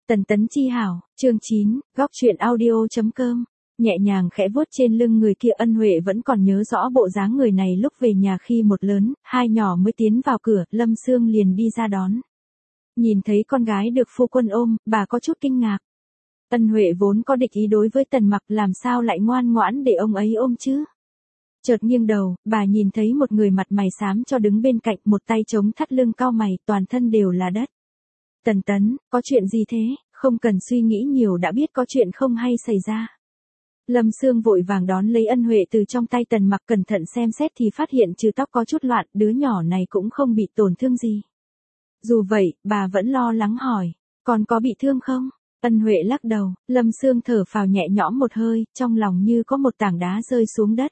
Tần Tấn Chi hảo, chương 9, góc truyện audio.com. Nhẹ nhàng khẽ vuốt trên lưng người kia, Ân Huệ vẫn còn nhớ rõ bộ dáng người này lúc về nhà khi một lớn, hai nhỏ mới tiến vào cửa, Lâm Sương liền đi ra đón. Nhìn thấy con gái được phu quân ôm, bà có chút kinh ngạc. Ân Huệ vốn có địch ý đối với Tần Mặc, làm sao lại ngoan ngoãn để ông ấy ôm chứ? Chợt nghiêng đầu, bà nhìn thấy một người mặt mày xám cho đứng bên cạnh, một tay chống thắt lưng cau mày, toàn thân đều là đất. Tần Tấn, có chuyện gì thế? Không cần suy nghĩ nhiều đã biết có chuyện không hay xảy ra. Lâm Sương vội vàng đón lấy Ân Huệ từ trong tay Tần Mặc, cẩn thận xem xét thì phát hiện trừ tóc có chút loạn, đứa nhỏ này cũng không bị tổn thương gì. Dù vậy, bà vẫn lo lắng hỏi, còn có bị thương không? Ân Huệ lắc đầu, Lâm Sương thở phào nhẹ nhõm một hơi, trong lòng như có một tảng đá rơi xuống đất.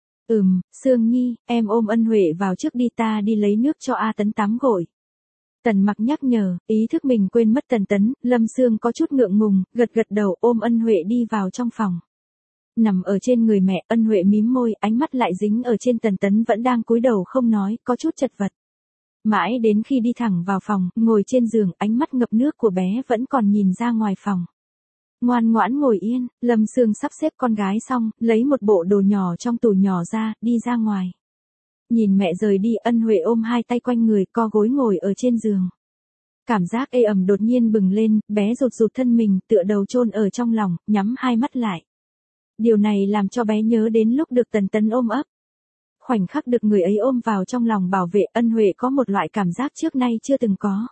Sương Nhi, em ôm Ân Huệ vào trước đi, ta đi lấy nước cho A Tấn tắm gội. Tần Mặc nhắc nhở, ý thức mình quên mất Tần Tấn, Lâm Sương có chút ngượng ngùng, gật gật đầu ôm Ân Huệ đi vào trong phòng. Nằm ở trên người mẹ, Ân Huệ mím môi, ánh mắt lại dính ở trên Tần Tấn vẫn đang cúi đầu không nói, có chút chật vật. Mãi đến khi đi thẳng vào phòng, ngồi trên giường, ánh mắt ngập nước của bé vẫn còn nhìn ra ngoài phòng. Ngoan ngoãn ngồi yên, Lâm Sương sắp xếp con gái xong, lấy một bộ đồ nhỏ trong tủ nhỏ ra, đi ra ngoài. Nhìn mẹ rời đi, Ân Huệ ôm hai tay quanh người, co gối ngồi ở trên giường. Cảm giác ê ẩm đột nhiên bừng lên, bé rụt rụt thân mình, tựa đầu chôn ở trong lòng, nhắm hai mắt lại. Điều này làm cho bé nhớ đến lúc được Tần Tấn ôm ấp. Khoảnh khắc được người ấy ôm vào trong lòng bảo vệ, Ân Huệ có một loại cảm giác trước nay chưa từng có.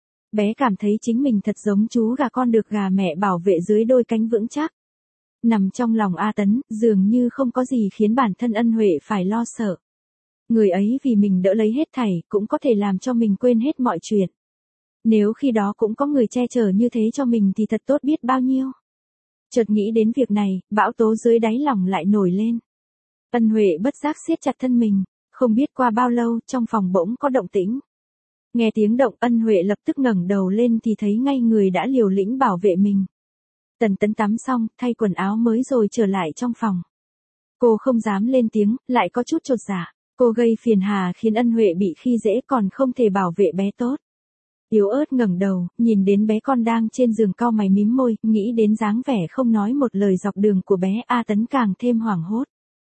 Bé cảm thấy chính mình thật giống chú gà con được gà mẹ bảo vệ dưới đôi cánh vững chắc. Nằm trong lòng A Tấn, dường như không có gì khiến bản thân Ân Huệ phải lo sợ. Người ấy vì mình đỡ lấy hết thảy, cũng có thể làm cho mình quên hết mọi chuyện. Nếu khi đó cũng có người che chở như thế cho mình thì thật tốt biết bao nhiêu. Chợt nghĩ đến việc này, bão tố dưới đáy lòng lại nổi lên. Ân Huệ bất giác siết chặt thân mình, không biết qua bao lâu, trong phòng bỗng có động tĩnh. Nghe tiếng động, Ân Huệ lập tức ngẩng đầu lên thì thấy ngay người đã liều lĩnh bảo vệ mình. Tần Tấn tắm xong, thay quần áo mới rồi trở lại trong phòng. Cô không dám lên tiếng, lại có chút chột dạ. Cô gây phiền hà khiến Ân Huệ bị khi dễ còn không thể bảo vệ bé tốt. Yếu ớt ngẩng đầu, nhìn đến bé con đang trên giường cau mày mím môi, nghĩ đến dáng vẻ không nói một lời dọc đường của bé, A Tấn càng thêm hoảng hốt.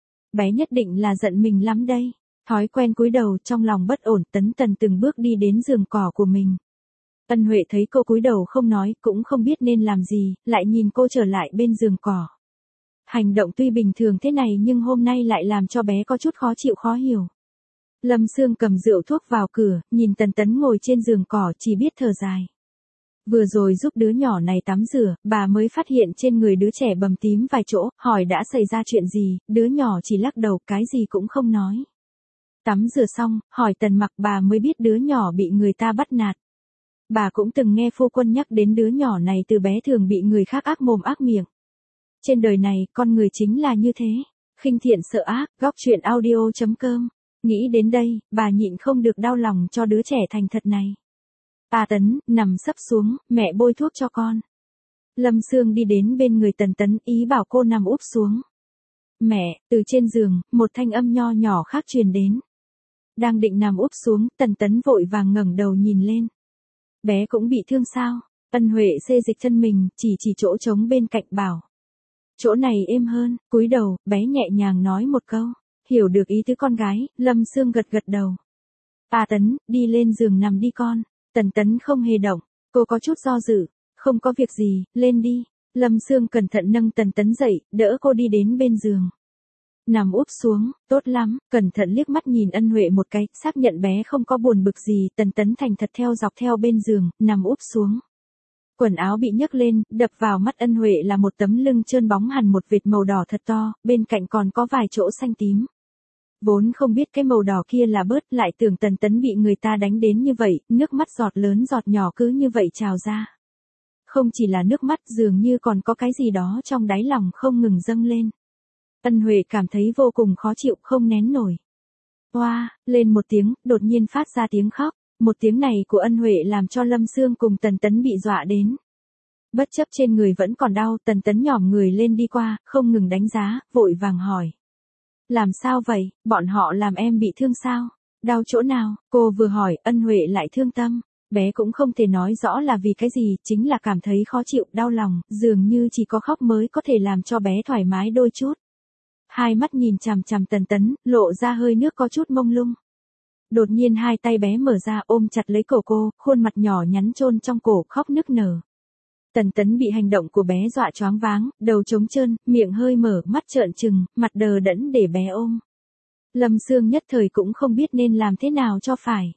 Bé nhất định là giận mình lắm đây. Thói quen cúi đầu, trong lòng bất ổn, Tần từng bước đi đến giường cỏ của mình. Ân Huệ thấy cô cúi đầu không nói, cũng không biết nên làm gì, lại nhìn cô trở lại bên giường cỏ. Hành động tuy bình thường thế này nhưng hôm nay lại làm cho bé có chút khó chịu khó hiểu. Lâm Sương cầm rượu thuốc vào cửa, nhìn Tấn ngồi trên giường cỏ chỉ biết thở dài. Vừa rồi giúp đứa nhỏ này tắm rửa, bà mới phát hiện trên người đứa trẻ bầm tím vài chỗ, hỏi đã xảy ra chuyện gì, đứa nhỏ chỉ lắc đầu, cái gì cũng không nói. Tắm rửa xong, hỏi Tần Mặc, bà mới biết đứa nhỏ bị người ta bắt nạt. Bà cũng từng nghe phu quân nhắc đến đứa nhỏ này từ bé thường bị người khác ác mồm ác miệng. Trên đời này, con người chính là như thế. Khinh thiện sợ ác, góc truyện audio.com. Nghĩ đến đây, bà nhịn không được đau lòng cho đứa trẻ thành thật này. A Tấn, nằm sấp xuống, mẹ bôi thuốc cho con. Lâm Sương đi đến bên người Tấn, ý bảo cô nằm úp xuống. Mẹ, từ trên giường, một thanh âm nho nhỏ khác truyền đến. Đang định nằm úp xuống, Tấn vội vàng ngẩng đầu nhìn lên. Bé cũng bị thương sao? Ân Huệ xê dịch thân mình, chỉ chỗ trống bên cạnh bảo. Chỗ này êm hơn, cúi đầu, bé nhẹ nhàng nói một câu. Hiểu được ý tứ con gái, Lâm Sương gật đầu. A Tấn, đi lên giường nằm đi con. Tấn không hề động, cô có chút do dự. Không có việc gì, lên đi. Lâm Sương cẩn thận nâng Tấn dậy, đỡ cô đi đến bên giường. Nằm úp xuống, tốt lắm, cẩn thận liếc mắt nhìn Ân Huệ một cái, xác nhận bé không có buồn bực gì, Tấn thành thật theo dọc theo bên giường, nằm úp xuống. Quần áo bị nhấc lên, đập vào mắt Ân Huệ là một tấm lưng trơn bóng hẳn một vệt màu đỏ thật to, bên cạnh còn có vài chỗ xanh tím. Vốn không biết cái màu đỏ kia là bớt, lại tưởng Tấn bị người ta đánh đến như vậy, nước mắt giọt lớn giọt nhỏ cứ như vậy trào ra. Không chỉ là nước mắt, dường như còn có cái gì đó trong đáy lòng không ngừng dâng lên. Ân Huệ cảm thấy vô cùng khó chịu, không nén nổi. Oa, lên một tiếng, đột nhiên phát ra tiếng khóc. Một tiếng này của Ân Huệ làm cho Lâm Sương cùng Tấn bị dọa đến. Bất chấp trên người vẫn còn đau, Tấn nhỏm người lên đi qua, không ngừng đánh giá, vội vàng hỏi. Làm sao vậy, bọn họ làm em bị thương sao? Đau chỗ nào? Cô vừa hỏi, Ân Huệ lại thương tâm. Bé cũng không thể nói rõ là vì cái gì, chính là cảm thấy khó chịu, đau lòng, dường như chỉ có khóc mới có thể làm cho bé thoải mái đôi chút. Hai mắt nhìn chằm chằm Tần Tấn, lộ ra hơi nước có chút mông lung. Đột nhiên hai tay bé mở ra ôm chặt lấy cổ cô, khuôn mặt nhỏ nhắn chôn trong cổ, khóc nức nở. Tần Tấn bị hành động của bé dọa choáng váng, đầu trống trơn, miệng hơi mở, mắt trợn trừng, mặt đờ đẫn để bé ôm. Lâm Sương nhất thời cũng không biết nên làm thế nào cho phải.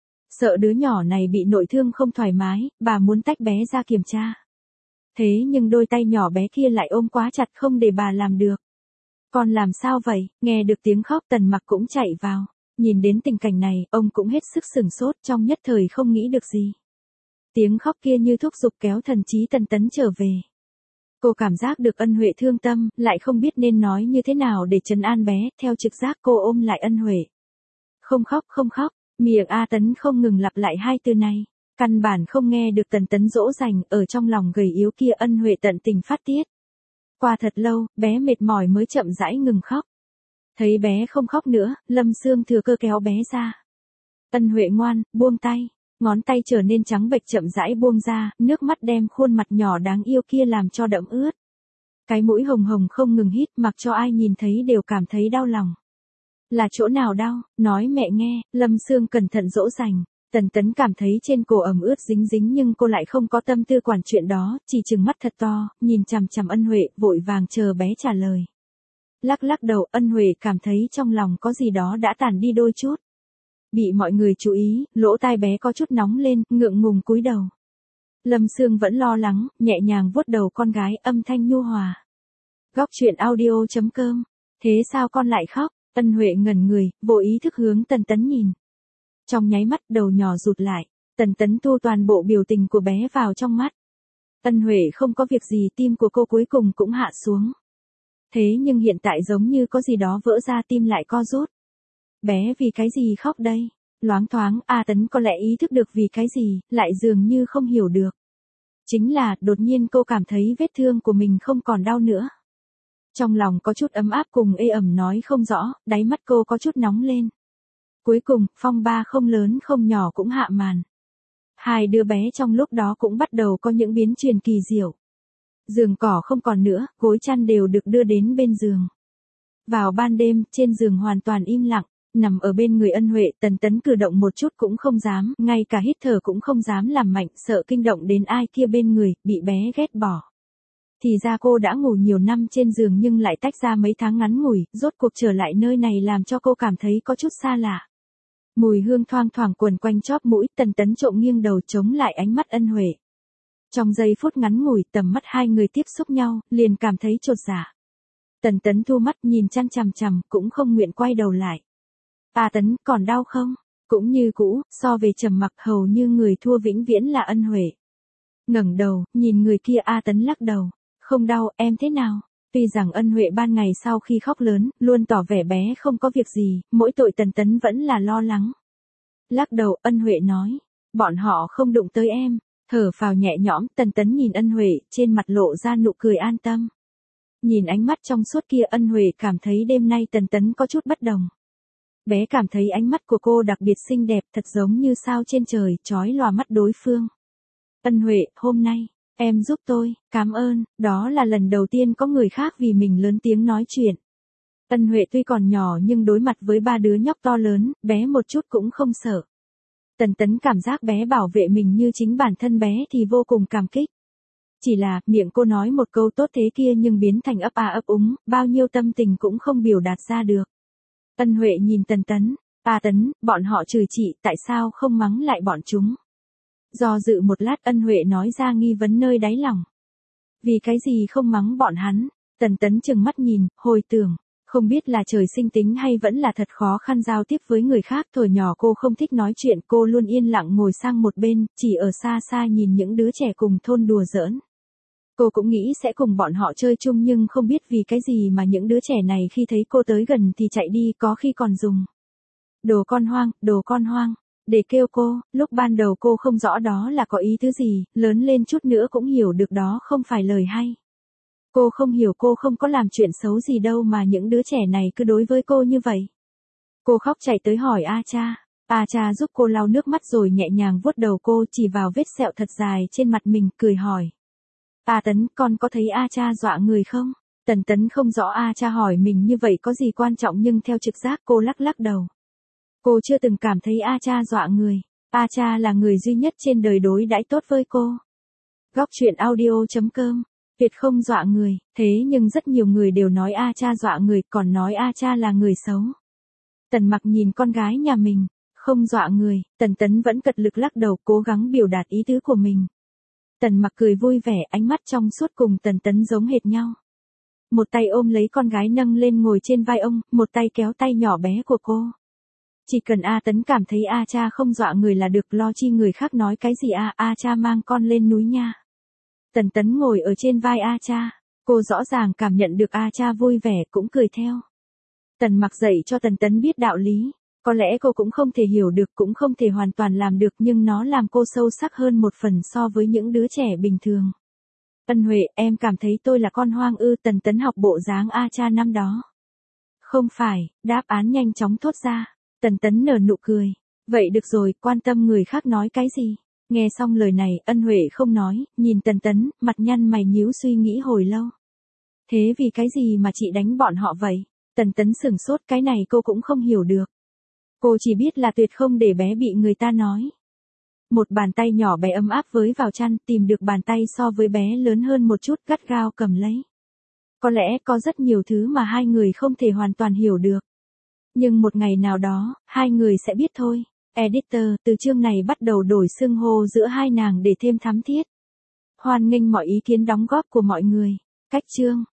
Sợ đứa nhỏ này bị nội thương không thoải mái, bà muốn tách bé ra kiểm tra. Thế nhưng đôi tay nhỏ bé kia lại ôm quá chặt không để bà làm được. Con làm sao vậy? Nghe được tiếng khóc Tần Mặc cũng chạy vào. Nhìn đến tình cảnh này, ông cũng hết sức sửng sốt, trong nhất thời không nghĩ được gì. Tiếng khóc kia như thúc giục kéo thần trí Tần Tấn trở về. Cô cảm giác được Ân Huệ thương tâm, lại không biết nên nói như thế nào để trấn an bé, theo trực giác cô ôm lại Ân Huệ. Không khóc, không khóc, miệng A Tấn không ngừng lặp lại hai từ này. Căn bản không nghe được Tần Tấn dỗ dành, ở trong lòng gầy yếu kia Ân Huệ tận tình phát tiết. Qua thật lâu, bé mệt mỏi mới chậm rãi ngừng khóc. Thấy bé không khóc nữa, Lâm Sương thừa cơ kéo bé ra. Ân Huệ ngoan, buông tay. Ngón tay trở nên trắng bệch chậm rãi buông ra, nước mắt đem khuôn mặt nhỏ đáng yêu kia làm cho đẫm ướt. Cái mũi hồng hồng không ngừng hít, mặc cho ai nhìn thấy đều cảm thấy đau lòng. Là chỗ nào đau, nói mẹ nghe, Lâm Sương cẩn thận dỗ dành. Tần Tấn cảm thấy trên cổ ẩm ướt dính dính nhưng cô lại không có tâm tư quản chuyện đó, chỉ trừng mắt thật to, nhìn chằm chằm Ân Huệ, vội vàng chờ bé trả lời. Lắc lắc đầu, Ân Huệ cảm thấy trong lòng có gì đó đã tản đi đôi chút. Bị mọi người chú ý, lỗ tai bé có chút nóng lên, ngượng ngùng cúi đầu. Lâm Sương vẫn lo lắng, nhẹ nhàng vuốt đầu con gái, âm thanh nhu hòa. Góc truyện audio.com. Thế sao con lại khóc? Ân Huệ ngẩn người, vô ý thức hướng Tần Tấn nhìn. Trong nháy mắt đầu nhỏ rụt lại, Tần Tấn thu toàn bộ biểu tình của bé vào trong mắt. Ân Huệ không có việc gì, tim của cô cuối cùng cũng hạ xuống. Thế nhưng hiện tại giống như có gì đó vỡ ra, tim lại co rút. Bé vì cái gì khóc đây? Loáng thoáng, A Tấn có lẽ ý thức được vì cái gì, lại dường như không hiểu được. Chính là, đột nhiên cô cảm thấy vết thương của mình không còn đau nữa. Trong lòng có chút ấm áp cùng ê ẩm nói không rõ, đáy mắt cô có chút nóng lên. Cuối cùng, phong ba không lớn không nhỏ cũng hạ màn. Hai đứa bé trong lúc đó cũng bắt đầu có những biến chuyển kỳ diệu. Giường cỏ không còn nữa, gối chăn đều được đưa đến bên giường. Vào ban đêm, trên giường hoàn toàn im lặng, nằm ở bên người Ân Huệ, Tần Tấn cử động một chút cũng không dám, ngay cả hít thở cũng không dám làm mạnh, sợ kinh động đến ai kia bên người, bị bé ghét bỏ. Thì ra cô đã ngủ nhiều năm trên giường nhưng lại tách ra mấy tháng ngắn ngủi, rốt cuộc trở lại nơi này làm cho cô cảm thấy có chút xa lạ. Mùi hương thoang thoảng quần quanh chóp mũi, Tần Tấn trộm nghiêng đầu chống lại ánh mắt Ân Huệ. Trong giây phút ngắn ngủi, tầm mắt hai người tiếp xúc nhau, liền cảm thấy chột dạ. Tần Tấn thu mắt nhìn chăm chằm chằm, cũng không nguyện quay đầu lại. A Tấn, còn đau không? Cũng như cũ, so về trầm mặc hầu như người thua vĩnh viễn là Ân Huệ. Ngẩng đầu, nhìn người kia, A Tấn lắc đầu. Không đau, em thế nào? Tuy rằng Ân Huệ ban ngày sau khi khóc lớn, luôn tỏ vẻ bé không có việc gì, mỗi tội Tần Tấn vẫn là lo lắng. Lắc đầu, Ân Huệ nói. Bọn họ không đụng tới em. Thở phào nhẹ nhõm, Tần Tấn nhìn Ân Huệ, trên mặt lộ ra nụ cười an tâm. Nhìn ánh mắt trong suốt kia, Ân Huệ cảm thấy đêm nay Tần Tấn có chút bất đồng. Bé cảm thấy ánh mắt của cô đặc biệt xinh đẹp, thật giống như sao trên trời, chói lòa mắt đối phương. Ân Huệ, hôm nay, em giúp tôi, cảm ơn, đó là lần đầu tiên có người khác vì mình lớn tiếng nói chuyện. Ân Huệ tuy còn nhỏ nhưng đối mặt với ba đứa nhóc to lớn, bé một chút cũng không sợ. Tần Tấn cảm giác bé bảo vệ mình như chính bản thân bé thì vô cùng cảm kích. Chỉ là, miệng cô nói một câu tốt thế kia nhưng biến thành ấp a ấp úng, bao nhiêu tâm tình cũng không biểu đạt ra được. Ân Huệ nhìn Tần Tấn, A Tấn, bọn họ chửi chị, tại sao không mắng lại bọn chúng? Do dự một lát, Ân Huệ nói ra nghi vấn nơi đáy lòng. Vì cái gì không mắng bọn hắn? Tần Tấn chừng mắt nhìn, hồi tưởng. Không biết là trời sinh tính hay vẫn là thật khó khăn giao tiếp với người khác, thuở nhỏ cô không thích nói chuyện, cô luôn yên lặng ngồi sang một bên, chỉ ở xa xa nhìn những đứa trẻ cùng thôn đùa giỡn. Cô cũng nghĩ sẽ cùng bọn họ chơi chung nhưng không biết vì cái gì mà những đứa trẻ này khi thấy cô tới gần thì chạy đi, có khi còn dùng đồ con hoang, để kêu cô. Lúc ban đầu cô không rõ đó là có ý thứ gì, lớn lên chút nữa cũng hiểu được đó không phải lời hay. Cô không hiểu cô không có làm chuyện xấu gì đâu mà những đứa trẻ này cứ đối với cô như vậy. Cô khóc chạy tới hỏi A cha, A cha giúp cô lau nước mắt rồi nhẹ nhàng vuốt đầu cô, chỉ vào vết sẹo thật dài trên mặt mình, cười hỏi. A Tấn, con có thấy A cha dọa người không? Tần Tấn không rõ A cha hỏi mình như vậy có gì quan trọng nhưng theo trực giác cô lắc lắc đầu. Cô chưa từng cảm thấy A cha dọa người. A cha là người duy nhất trên đời đối đãi tốt với cô. Góc truyện audio.com. Việt không dọa người, thế nhưng rất nhiều người đều nói A cha dọa người, còn nói A cha là người xấu. Tần Mặc nhìn con gái nhà mình, không dọa người, Tần Tấn vẫn cật lực lắc đầu cố gắng biểu đạt ý tứ của mình. Tần Mặc cười vui vẻ, ánh mắt trong suốt cùng Tần Tấn giống hệt nhau. Một tay ôm lấy con gái nâng lên ngồi trên vai ông, một tay kéo tay nhỏ bé của cô. Chỉ cần A Tấn cảm thấy A cha không dọa người là được, lo chi người khác nói cái gì A cha mang con lên núi nha. Tần Tấn ngồi ở trên vai A cha, cô rõ ràng cảm nhận được A cha vui vẻ cũng cười theo. Tần Mặc dạy cho Tần Tấn biết đạo lý, có lẽ cô cũng không thể hiểu được, cũng không thể hoàn toàn làm được, nhưng nó làm cô sâu sắc hơn một phần so với những đứa trẻ bình thường. Ân Huệ, em cảm thấy tôi là con hoang ư? Tần Tấn học bộ dáng A cha năm đó. Không phải, đáp án nhanh chóng thốt ra. Tần Tấn nở nụ cười. Vậy được rồi, quan tâm người khác nói cái gì? Nghe xong lời này, Ân Huệ không nói, nhìn Tần Tấn, mặt nhăn mày nhíu suy nghĩ hồi lâu. Thế vì cái gì mà chị đánh bọn họ vậy? Tần Tấn sửng sốt, cái này cô cũng không hiểu được. Cô chỉ biết là tuyệt không để bé bị người ta nói. Một bàn tay nhỏ bé ấm áp với vào chăn, tìm được bàn tay so với bé lớn hơn một chút, gắt gao cầm lấy. Có lẽ có rất nhiều thứ mà hai người không thể hoàn toàn hiểu được. Nhưng một ngày nào đó, hai người sẽ biết thôi. Editor, từ chương này bắt đầu đổi xưng hô giữa hai nàng để thêm thắm thiết. Hoan nghênh mọi ý kiến đóng góp của mọi người. Cách chương